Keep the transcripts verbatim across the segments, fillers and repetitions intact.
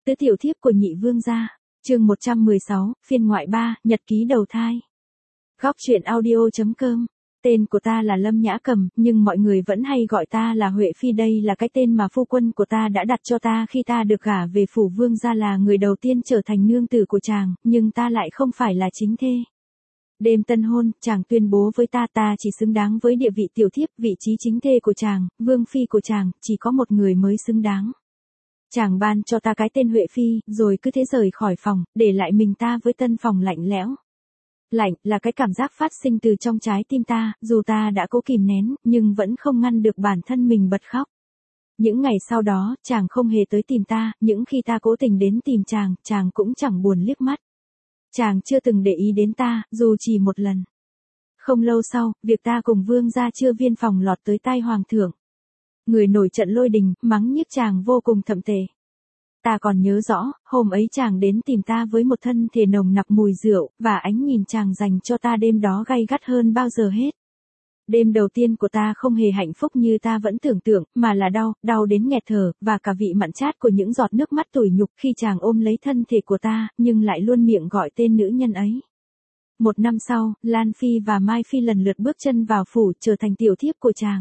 Tứ tiểu thiếp của nhị vương gia, chương một trăm mười sáu, phiên ngoại ba, nhật ký đầu thai. Góc truyện audio chấm com. Tên của ta là Lâm Nhã Cầm, nhưng mọi người vẫn hay gọi ta là Huệ Phi. Đây là cái tên mà phu quân của ta đã đặt cho ta khi ta được gả về phủ vương gia, là người đầu tiên trở thành nương tử của chàng, nhưng ta lại không phải là chính thê. Đêm tân hôn, chàng tuyên bố với ta ta chỉ xứng đáng với địa vị tiểu thiếp, vị trí chính thê của chàng, vương phi của chàng, chỉ có một người mới xứng đáng. Chàng ban cho ta cái tên Huệ Phi, rồi cứ thế rời khỏi phòng, để lại mình ta với tân phòng lạnh lẽo. Lạnh là cái cảm giác phát sinh từ trong trái tim ta, dù ta đã cố kìm nén, nhưng vẫn không ngăn được bản thân mình bật khóc. Những ngày sau đó, chàng không hề tới tìm ta, những khi ta cố tình đến tìm chàng, chàng cũng chẳng buồn liếc mắt. Chàng chưa từng để ý đến ta, dù chỉ một lần. Không lâu sau, việc ta cùng vương gia chưa viên phòng lọt tới tai hoàng thượng. Người nổi trận lôi đình, mắng nhiếc chàng vô cùng thậm tệ. Ta còn nhớ rõ, hôm ấy chàng đến tìm ta với một thân thể nồng nặc mùi rượu, và ánh nhìn chàng dành cho ta đêm đó gay gắt hơn bao giờ hết. Đêm đầu tiên của ta không hề hạnh phúc như ta vẫn tưởng tượng, mà là đau, đau đến nghẹt thở, và cả vị mặn chát của những giọt nước mắt tủi nhục khi chàng ôm lấy thân thể của ta, nhưng lại luôn miệng gọi tên nữ nhân ấy. Một năm sau, Lan Phi và Mai Phi lần lượt bước chân vào phủ, trở thành tiểu thiếp của chàng.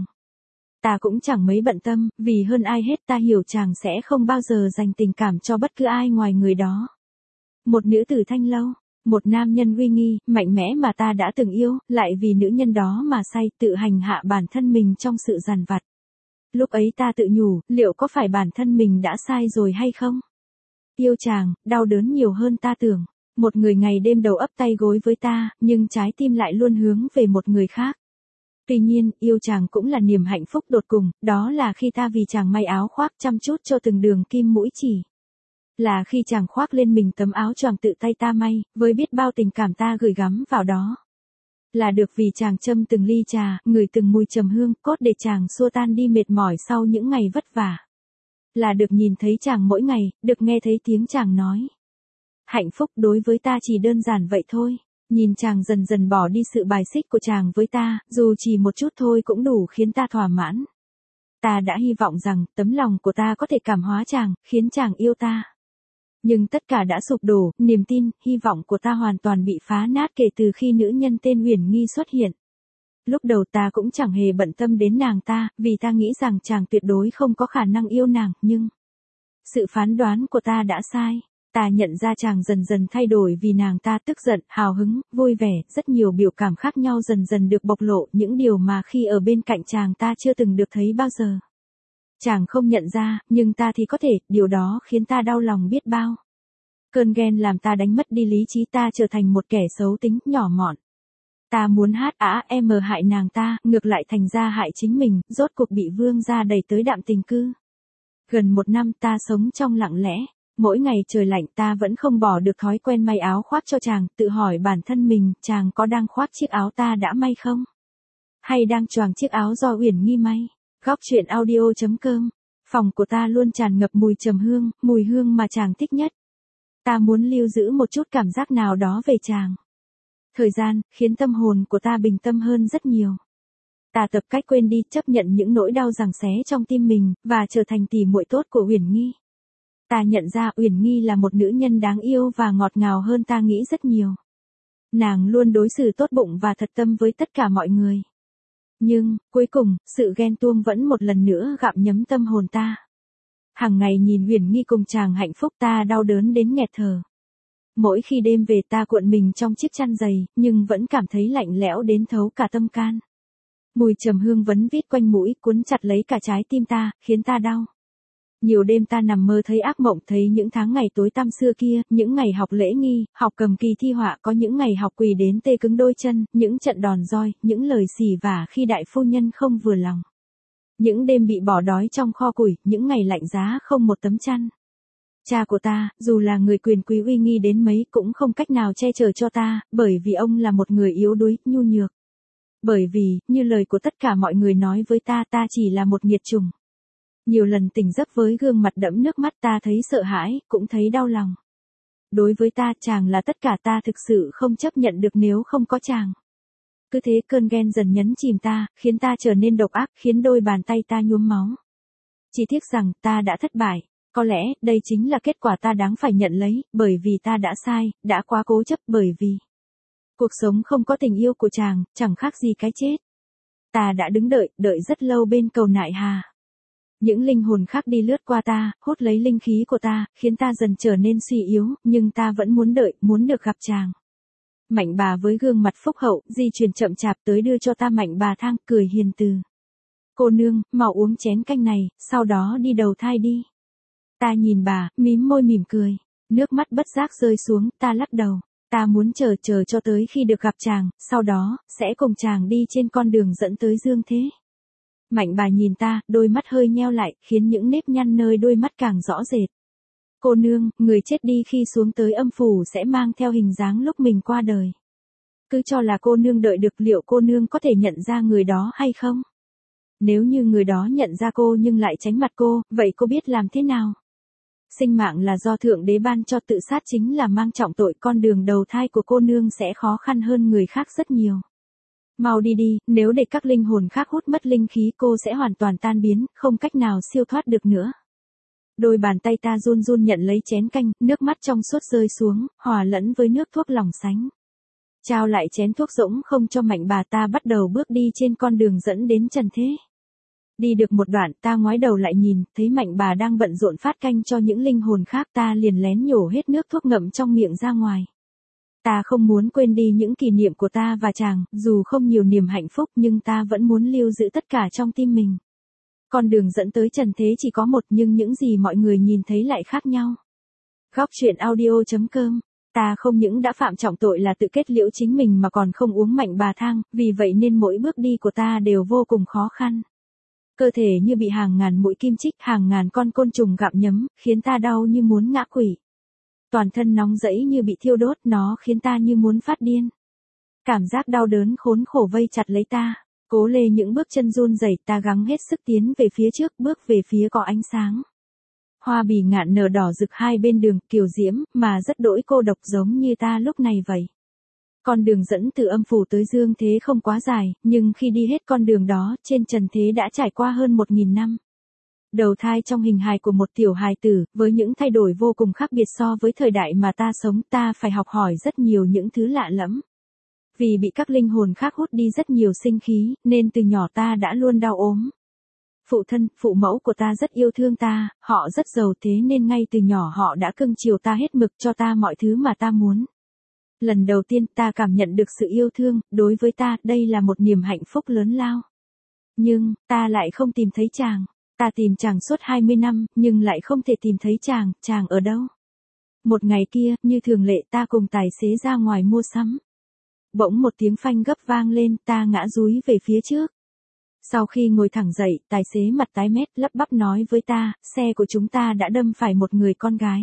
Ta cũng chẳng mấy bận tâm, vì hơn ai hết ta hiểu chàng sẽ không bao giờ dành tình cảm cho bất cứ ai ngoài người đó. Một nữ tử thanh lâu, một nam nhân uy nghi, mạnh mẽ mà ta đã từng yêu, lại vì nữ nhân đó mà say, tự hành hạ bản thân mình trong sự dằn vặt. Lúc ấy ta tự nhủ, liệu có phải bản thân mình đã sai rồi hay không? Yêu chàng, đau đớn nhiều hơn ta tưởng. Một người ngày đêm đầu ấp tay gối với ta, nhưng trái tim lại luôn hướng về một người khác. Tuy nhiên, yêu chàng cũng là niềm hạnh phúc đột cùng, đó là khi ta vì chàng may áo khoác chăm chút cho từng đường kim mũi chỉ. Là khi chàng khoác lên mình tấm áo choàng tự tay ta may, với biết bao tình cảm ta gửi gắm vào đó. Là được vì chàng châm từng ly trà, ngửi từng mùi trầm hương, cốt để chàng xua tan đi mệt mỏi sau những ngày vất vả. Là được nhìn thấy chàng mỗi ngày, được nghe thấy tiếng chàng nói. Hạnh phúc đối với ta chỉ đơn giản vậy thôi. Nhìn chàng dần dần bỏ đi sự bài xích của chàng với ta, dù chỉ một chút thôi cũng đủ khiến ta thỏa mãn. Ta đã hy vọng rằng tấm lòng của ta có thể cảm hóa chàng, khiến chàng yêu ta. Nhưng tất cả đã sụp đổ, niềm tin, hy vọng của ta hoàn toàn bị phá nát kể từ khi nữ nhân tên Uyển Nghi xuất hiện. Lúc đầu ta cũng chẳng hề bận tâm đến nàng ta, vì ta nghĩ rằng chàng tuyệt đối không có khả năng yêu nàng, nhưng sự phán đoán của ta đã sai. Ta nhận ra chàng dần dần thay đổi vì nàng ta tức giận, hào hứng, vui vẻ, rất nhiều biểu cảm khác nhau dần dần được bộc lộ, những điều mà khi ở bên cạnh chàng ta chưa từng được thấy bao giờ. Chàng không nhận ra, nhưng ta thì có thể, điều đó khiến ta đau lòng biết bao. Cơn ghen làm ta đánh mất đi lý trí, ta trở thành một kẻ xấu tính, nhỏ mọn. Ta muốn hát á em hại nàng ta, ngược lại thành ra hại chính mình, rốt cuộc bị vương gia đẩy tới đạm tình cư. Gần một năm ta sống trong lặng lẽ. Mỗi ngày trời lạnh ta vẫn không bỏ được thói quen may áo khoác cho chàng, tự hỏi bản thân mình, chàng có đang khoác chiếc áo ta đã may không? Hay đang choàng chiếc áo do Uyển Nghi may? Góc truyện audio chấm com. Phòng của ta luôn tràn ngập mùi trầm hương, mùi hương mà chàng thích nhất. Ta muốn lưu giữ một chút cảm giác nào đó về chàng. Thời gian, khiến tâm hồn của ta bình tâm hơn rất nhiều. Ta tập cách quên đi, chấp nhận những nỗi đau giằng xé trong tim mình, và trở thành tỉ muội tốt của Uyển Nghi. Ta nhận ra Uyển Nghi là một nữ nhân đáng yêu và ngọt ngào hơn ta nghĩ rất nhiều. Nàng luôn đối xử tốt bụng và thật tâm với tất cả mọi người. Nhưng, cuối cùng, sự ghen tuông vẫn một lần nữa gặm nhấm tâm hồn ta. Hàng ngày nhìn Uyển Nghi cùng chàng hạnh phúc ta đau đớn đến nghẹt thở. Mỗi khi đêm về ta cuộn mình trong chiếc chăn dày, nhưng vẫn cảm thấy lạnh lẽo đến thấu cả tâm can. Mùi trầm hương vấn vít quanh mũi cuốn chặt lấy cả trái tim ta, khiến ta đau. Nhiều đêm ta nằm mơ thấy ác mộng, thấy những tháng ngày tối tăm xưa kia, những ngày học lễ nghi, học cầm kỳ thi họa, có những ngày học quỳ đến tê cứng đôi chân, những trận đòn roi, những lời xỉ vả khi đại phu nhân không vừa lòng. Những đêm bị bỏ đói trong kho củi, những ngày lạnh giá không một tấm chăn. Cha của ta, dù là người quyền quý uy nghi đến mấy cũng không cách nào che chở cho ta, bởi vì ông là một người yếu đuối, nhu nhược. Bởi vì, như lời của tất cả mọi người nói với ta, ta chỉ là một nghiệt chủng. Nhiều lần tỉnh giấc với gương mặt đẫm nước mắt ta thấy sợ hãi, cũng thấy đau lòng. Đối với ta, chàng là tất cả, ta thực sự không chấp nhận được nếu không có chàng. Cứ thế cơn ghen dần nhấn chìm ta, khiến ta trở nên độc ác, khiến đôi bàn tay ta nhuốm máu. Chỉ tiếc rằng ta đã thất bại. Có lẽ, đây chính là kết quả ta đáng phải nhận lấy, bởi vì ta đã sai, đã quá cố chấp bởi vì cuộc sống không có tình yêu của chàng, chẳng khác gì cái chết. Ta đã đứng đợi, đợi rất lâu bên cầu Nại Hà. Những linh hồn khác đi lướt qua ta, hút lấy linh khí của ta, khiến ta dần trở nên suy yếu, nhưng ta vẫn muốn đợi, muốn được gặp chàng. Mạnh bà với gương mặt phúc hậu, di chuyển chậm chạp tới đưa cho ta mạnh bà thang, cười hiền từ. Cô nương, mau uống chén canh này, sau đó đi đầu thai đi. Ta nhìn bà, mím môi mỉm cười. Nước mắt bất giác rơi xuống, ta lắc đầu. Ta muốn chờ chờ cho tới khi được gặp chàng, sau đó, sẽ cùng chàng đi trên con đường dẫn tới dương thế. Mạnh bà nhìn ta, đôi mắt hơi nheo lại, khiến những nếp nhăn nơi đôi mắt càng rõ rệt. Cô nương, người chết đi khi xuống tới âm phủ sẽ mang theo hình dáng lúc mình qua đời. Cứ cho là cô nương đợi được, liệu cô nương có thể nhận ra người đó hay không? Nếu như người đó nhận ra cô nhưng lại tránh mặt cô, vậy cô biết làm thế nào? Sinh mạng là do Thượng Đế ban cho, tự sát chính là mang trọng tội, con đường đầu thai của cô nương sẽ khó khăn hơn người khác rất nhiều. Mau đi đi, nếu để các linh hồn khác hút mất linh khí cô sẽ hoàn toàn tan biến, không cách nào siêu thoát được nữa. Đôi bàn tay ta run run nhận lấy chén canh, nước mắt trong suốt rơi xuống, hòa lẫn với nước thuốc lòng sánh. Trao lại chén thuốc rỗng không cho mạnh bà, ta bắt đầu bước đi trên con đường dẫn đến trần thế. Đi được một đoạn, ta ngoái đầu lại nhìn, thấy mạnh bà đang bận rộn phát canh cho những linh hồn khác, ta liền lén nhổ hết nước thuốc ngậm trong miệng ra ngoài. Ta không muốn quên đi những kỷ niệm của ta và chàng, dù không nhiều niềm hạnh phúc nhưng ta vẫn muốn lưu giữ tất cả trong tim mình. Con đường dẫn tới trần thế chỉ có một, nhưng những gì mọi người nhìn thấy lại khác nhau. Góc truyện audio chấm com. Ta không những đã phạm trọng tội là tự kết liễu chính mình mà còn không uống mạnh bà thang, vì vậy nên mỗi bước đi của ta đều vô cùng khó khăn. Cơ thể như bị hàng ngàn mũi kim chích, hàng ngàn con côn trùng gặm nhấm, khiến ta đau như muốn ngã quỵ. Toàn thân nóng rẫy như bị thiêu đốt, nó khiến ta như muốn phát điên. Cảm giác đau đớn khốn khổ vây chặt lấy ta. Cố lê những bước chân run rẩy, ta gắng hết sức tiến về phía trước, bước về phía có ánh sáng. Hoa bì ngạn nở đỏ rực hai bên đường, kiều diễm, mà rất đỗi cô độc giống như ta lúc này vậy. Con đường dẫn từ âm phủ tới dương thế không quá dài, nhưng khi đi hết con đường đó, trên trần thế đã trải qua hơn một nghìn năm. Đầu thai trong hình hài của một tiểu hài tử, với những thay đổi vô cùng khác biệt so với thời đại mà ta sống, ta phải học hỏi rất nhiều những thứ lạ lẫm. Vì bị các linh hồn khác hút đi rất nhiều sinh khí, nên từ nhỏ ta đã luôn đau ốm. Phụ thân, phụ mẫu của ta rất yêu thương ta, họ rất giàu, thế nên ngay từ nhỏ họ đã cưng chiều ta hết mực, cho ta mọi thứ mà ta muốn. Lần đầu tiên ta cảm nhận được sự yêu thương, đối với ta, đây là một niềm hạnh phúc lớn lao. Nhưng, ta lại không tìm thấy chàng. Ta tìm chàng suốt hai mươi năm, nhưng lại không thể tìm thấy chàng, chàng ở đâu. Một ngày kia, như thường lệ ta cùng tài xế ra ngoài mua sắm. Bỗng một tiếng phanh gấp vang lên, ta ngã dúi về phía trước. Sau khi ngồi thẳng dậy, tài xế mặt tái mét lắp bắp nói với ta, xe của chúng ta đã đâm phải một người con gái.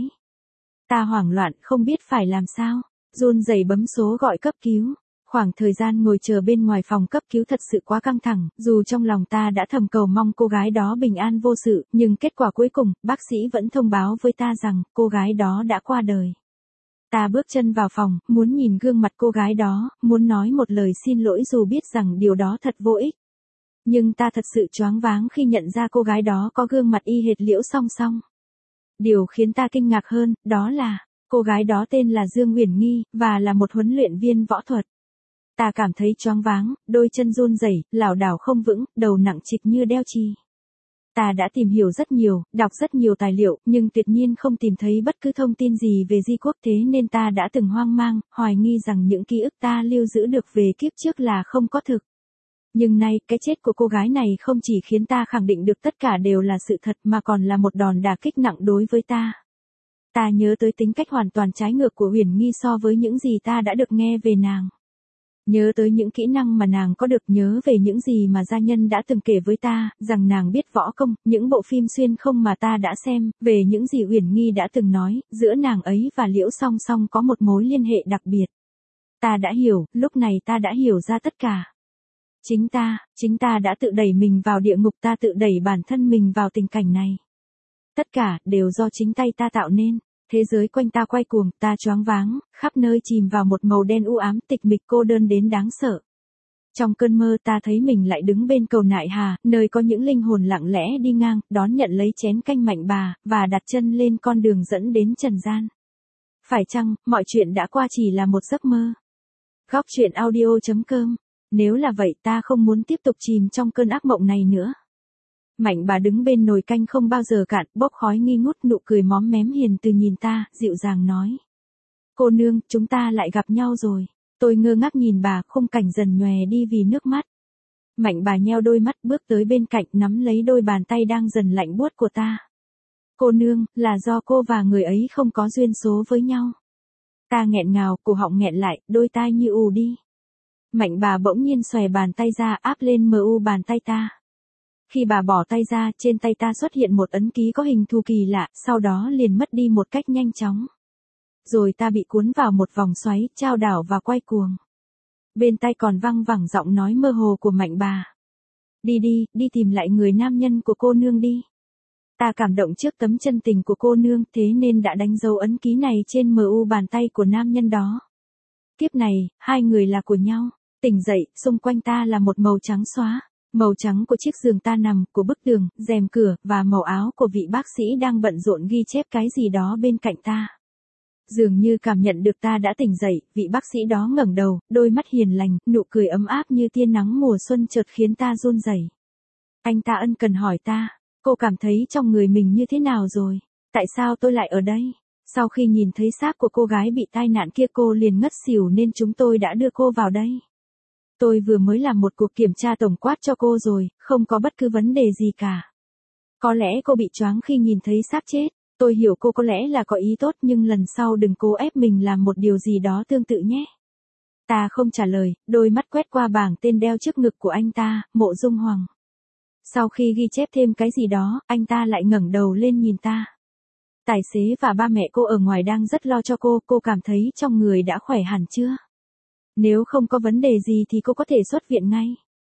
Ta hoảng loạn, không biết phải làm sao, run rẩy bấm số gọi cấp cứu. Khoảng thời gian ngồi chờ bên ngoài phòng cấp cứu thật sự quá căng thẳng, dù trong lòng ta đã thầm cầu mong cô gái đó bình an vô sự, nhưng kết quả cuối cùng, bác sĩ vẫn thông báo với ta rằng, cô gái đó đã qua đời. Ta bước chân vào phòng, muốn nhìn gương mặt cô gái đó, muốn nói một lời xin lỗi dù biết rằng điều đó thật vô ích. Nhưng ta thật sự choáng váng khi nhận ra cô gái đó có gương mặt y hệt Liễu Song Song. Điều khiến ta kinh ngạc hơn, đó là, cô gái đó tên là Dương Uyển Nghi, và là một huấn luyện viên võ thuật. Ta cảm thấy choáng váng, đôi chân run rẩy, lảo đảo không vững, đầu nặng trịch như đeo chì. Ta đã tìm hiểu rất nhiều, đọc rất nhiều tài liệu, nhưng tuyệt nhiên không tìm thấy bất cứ thông tin gì về Di Quốc, thế nên ta đã từng hoang mang, hoài nghi rằng những ký ức ta lưu giữ được về kiếp trước là không có thực. Nhưng nay, cái chết của cô gái này không chỉ khiến ta khẳng định được tất cả đều là sự thật mà còn là một đòn đả kích nặng đối với ta. Ta nhớ tới tính cách hoàn toàn trái ngược của Uyển Nghi so với những gì ta đã được nghe về nàng. Nhớ tới những kỹ năng mà nàng có được, nhớ về những gì mà gia nhân đã từng kể với ta, rằng nàng biết võ công, những bộ phim xuyên không mà ta đã xem, về những gì Uyển Nghi đã từng nói, giữa nàng ấy và Liễu Song Song có một mối liên hệ đặc biệt. Ta đã hiểu, lúc này ta đã hiểu ra tất cả. Chính ta, chính ta đã tự đẩy mình vào địa ngục, ta tự đẩy bản thân mình vào tình cảnh này. Tất cả, đều do chính tay ta tạo nên. Thế giới quanh ta quay cuồng, ta choáng váng, khắp nơi chìm vào một màu đen u ám, tịch mịch, cô đơn đến đáng sợ. Trong cơn mơ ta thấy mình lại đứng bên cầu Nại Hà, nơi có những linh hồn lặng lẽ đi ngang, đón nhận lấy chén canh Mạnh Bà, và đặt chân lên con đường dẫn đến trần gian. Phải chăng, mọi chuyện đã qua chỉ là một giấc mơ? Góc truyện audio chấm com. Nếu là vậy ta không muốn tiếp tục chìm trong cơn ác mộng này nữa. Mạnh Bà đứng bên nồi canh không bao giờ cạn, bốc khói nghi ngút, nụ cười móm mém hiền từ nhìn ta, dịu dàng nói. Cô nương, chúng ta lại gặp nhau rồi. Tôi ngơ ngác nhìn bà, khung cảnh dần nhòe đi vì nước mắt. Mạnh Bà nheo đôi mắt bước tới bên cạnh, nắm lấy đôi bàn tay đang dần lạnh buốt của ta. Cô nương, là do cô và người ấy không có duyên số với nhau. Ta nghẹn ngào, cổ họng nghẹn lại, đôi tai như ù đi. Mạnh Bà bỗng nhiên xòe bàn tay ra, áp lên mờ u bàn tay ta. Khi bà bỏ tay ra, trên tay ta xuất hiện một ấn ký có hình thù kỳ lạ, sau đó liền mất đi một cách nhanh chóng. Rồi ta bị cuốn vào một vòng xoáy, chao đảo và quay cuồng. Bên tai còn văng vẳng giọng nói mơ hồ của Mạnh Bà. Đi đi, đi tìm lại người nam nhân của cô nương đi. Ta cảm động trước tấm chân tình của cô nương, thế nên đã đánh dấu ấn ký này trên mờ u bàn tay của nam nhân đó. Kiếp này, hai người là của nhau. Tỉnh dậy, xung quanh ta là một màu trắng xóa. Màu trắng của chiếc giường ta nằm, của bức tường, rèm cửa, và màu áo của vị bác sĩ đang bận rộn ghi chép cái gì đó bên cạnh ta. Dường như cảm nhận được ta đã tỉnh dậy, vị bác sĩ đó ngẩng đầu, đôi mắt hiền lành, nụ cười ấm áp như tia nắng mùa xuân chợt khiến ta run rẩy. Anh ta ân cần hỏi ta, cô cảm thấy trong người mình như thế nào rồi? Tại sao tôi lại ở đây? Sau khi nhìn thấy xác của cô gái bị tai nạn kia cô liền ngất xỉu nên chúng tôi đã đưa cô vào đây. Tôi vừa mới làm một cuộc kiểm tra tổng quát cho cô rồi, không có bất cứ vấn đề gì cả. Có lẽ cô bị choáng khi nhìn thấy xác chết. Tôi hiểu cô có lẽ là có ý tốt nhưng lần sau đừng cố ép mình làm một điều gì đó tương tự nhé. Ta không trả lời, đôi mắt quét qua bảng tên đeo trước ngực của anh ta, Mộ Dung Hoàng. Sau khi ghi chép thêm cái gì đó, anh ta lại ngẩng đầu lên nhìn ta. Tài xế và ba mẹ cô ở ngoài đang rất lo cho cô, cô cảm thấy trong người đã khỏe hẳn chưa? Nếu không có vấn đề gì thì cô có thể xuất viện ngay.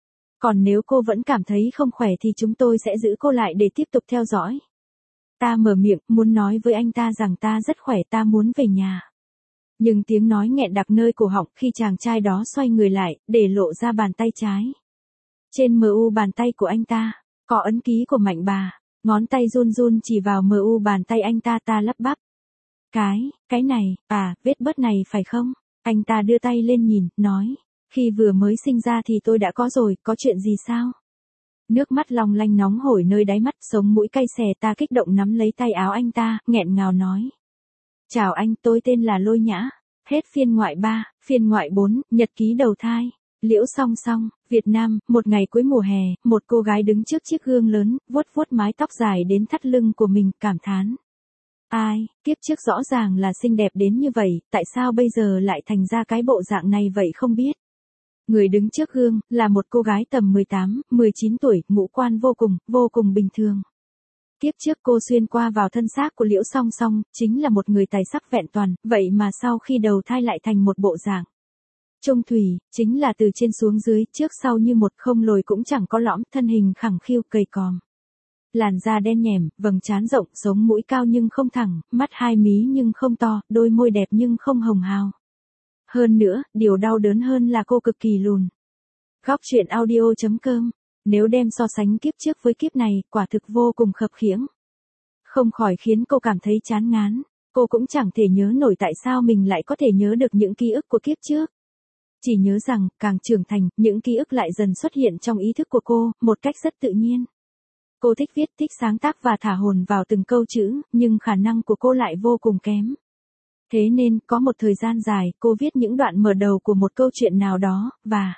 Còn nếu cô vẫn cảm thấy không khỏe thì chúng tôi sẽ giữ cô lại để tiếp tục theo dõi. Ta mở miệng, muốn nói với anh ta rằng ta rất khỏe, ta muốn về nhà. Nhưng tiếng nói nghẹn đặc nơi cổ họng khi chàng trai đó xoay người lại, để lộ ra bàn tay trái. Trên mờ u bàn tay của anh ta, có ấn ký của Mạnh Bà, ngón tay run run chỉ vào mờ u bàn tay anh ta ta lắp bắp. Cái, cái này, à, vết bớt này phải không? Anh ta đưa tay lên nhìn, nói, khi vừa mới sinh ra thì tôi đã có rồi, có chuyện gì sao? Nước mắt long lanh nóng hổi nơi đáy mắt, sống mũi cay xè, ta kích động nắm lấy tay áo anh ta, nghẹn ngào nói. Chào anh, tôi tên là Lôi Nhã. Hết phiên ngoại ba, phiên ngoại bốn, nhật ký đầu thai. Liễu Song Song, Việt Nam, một ngày cuối mùa hè, một cô gái đứng trước chiếc gương lớn, vuốt vuốt mái tóc dài đến thắt lưng của mình, cảm thán. Ai, kiếp trước rõ ràng là xinh đẹp đến như vậy, tại sao bây giờ lại thành ra cái bộ dạng này vậy không biết. Người đứng trước gương, là một cô gái tầm mười tám, mười chín tuổi, ngũ quan vô cùng, vô cùng bình thường. Kiếp trước cô xuyên qua vào thân xác của Liễu Song Song, chính là một người tài sắc vẹn toàn, vậy mà sau khi đầu thai lại thành một bộ dạng trung thủy, chính là từ trên xuống dưới, trước sau như một, không lồi cũng chẳng có lõm, thân hình khẳng khiu gầy còm. Làn da đen nhẻm, vầng trán rộng, sống mũi cao nhưng không thẳng, mắt hai mí nhưng không to, đôi môi đẹp nhưng không hồng hào. Hơn nữa, điều đau đớn hơn là cô cực kỳ lùn. Góc truyện audio chấm com. Nếu đem so sánh kiếp trước với kiếp này, quả thực vô cùng khập khiễng. Không khỏi khiến cô cảm thấy chán ngán. Cô cũng chẳng thể nhớ nổi tại sao mình lại có thể nhớ được những ký ức của kiếp trước. Chỉ nhớ rằng, càng trưởng thành, những ký ức lại dần xuất hiện trong ý thức của cô, một cách rất tự nhiên. Cô thích viết, thích sáng tác và thả hồn vào từng câu chữ, nhưng khả năng của cô lại vô cùng kém. Thế nên, có một thời gian dài, cô viết những đoạn mở đầu của một câu chuyện nào đó, và...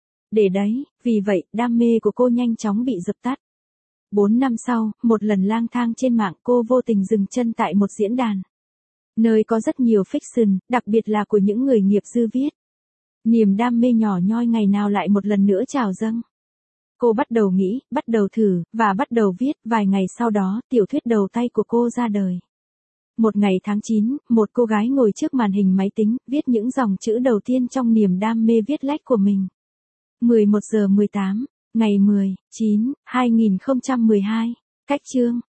để đấy, vì vậy, đam mê của cô nhanh chóng bị dập tắt. Bốn năm sau, một lần lang thang trên mạng cô vô tình dừng chân tại một diễn đàn. Nơi có rất nhiều fiction, đặc biệt là của những người nghiệp dư viết. Niềm đam mê nhỏ nhoi ngày nào lại một lần nữa trào dâng. Cô bắt đầu nghĩ, bắt đầu thử, và bắt đầu viết, vài ngày sau đó, tiểu thuyết đầu tay của cô ra đời. Một ngày tháng chín, một cô gái ngồi trước màn hình máy tính, viết những dòng chữ đầu tiên trong niềm đam mê viết lách của mình. mười một giờ mười tám, ngày mười, chín, hai nghìn không trăm mười hai, cách chương.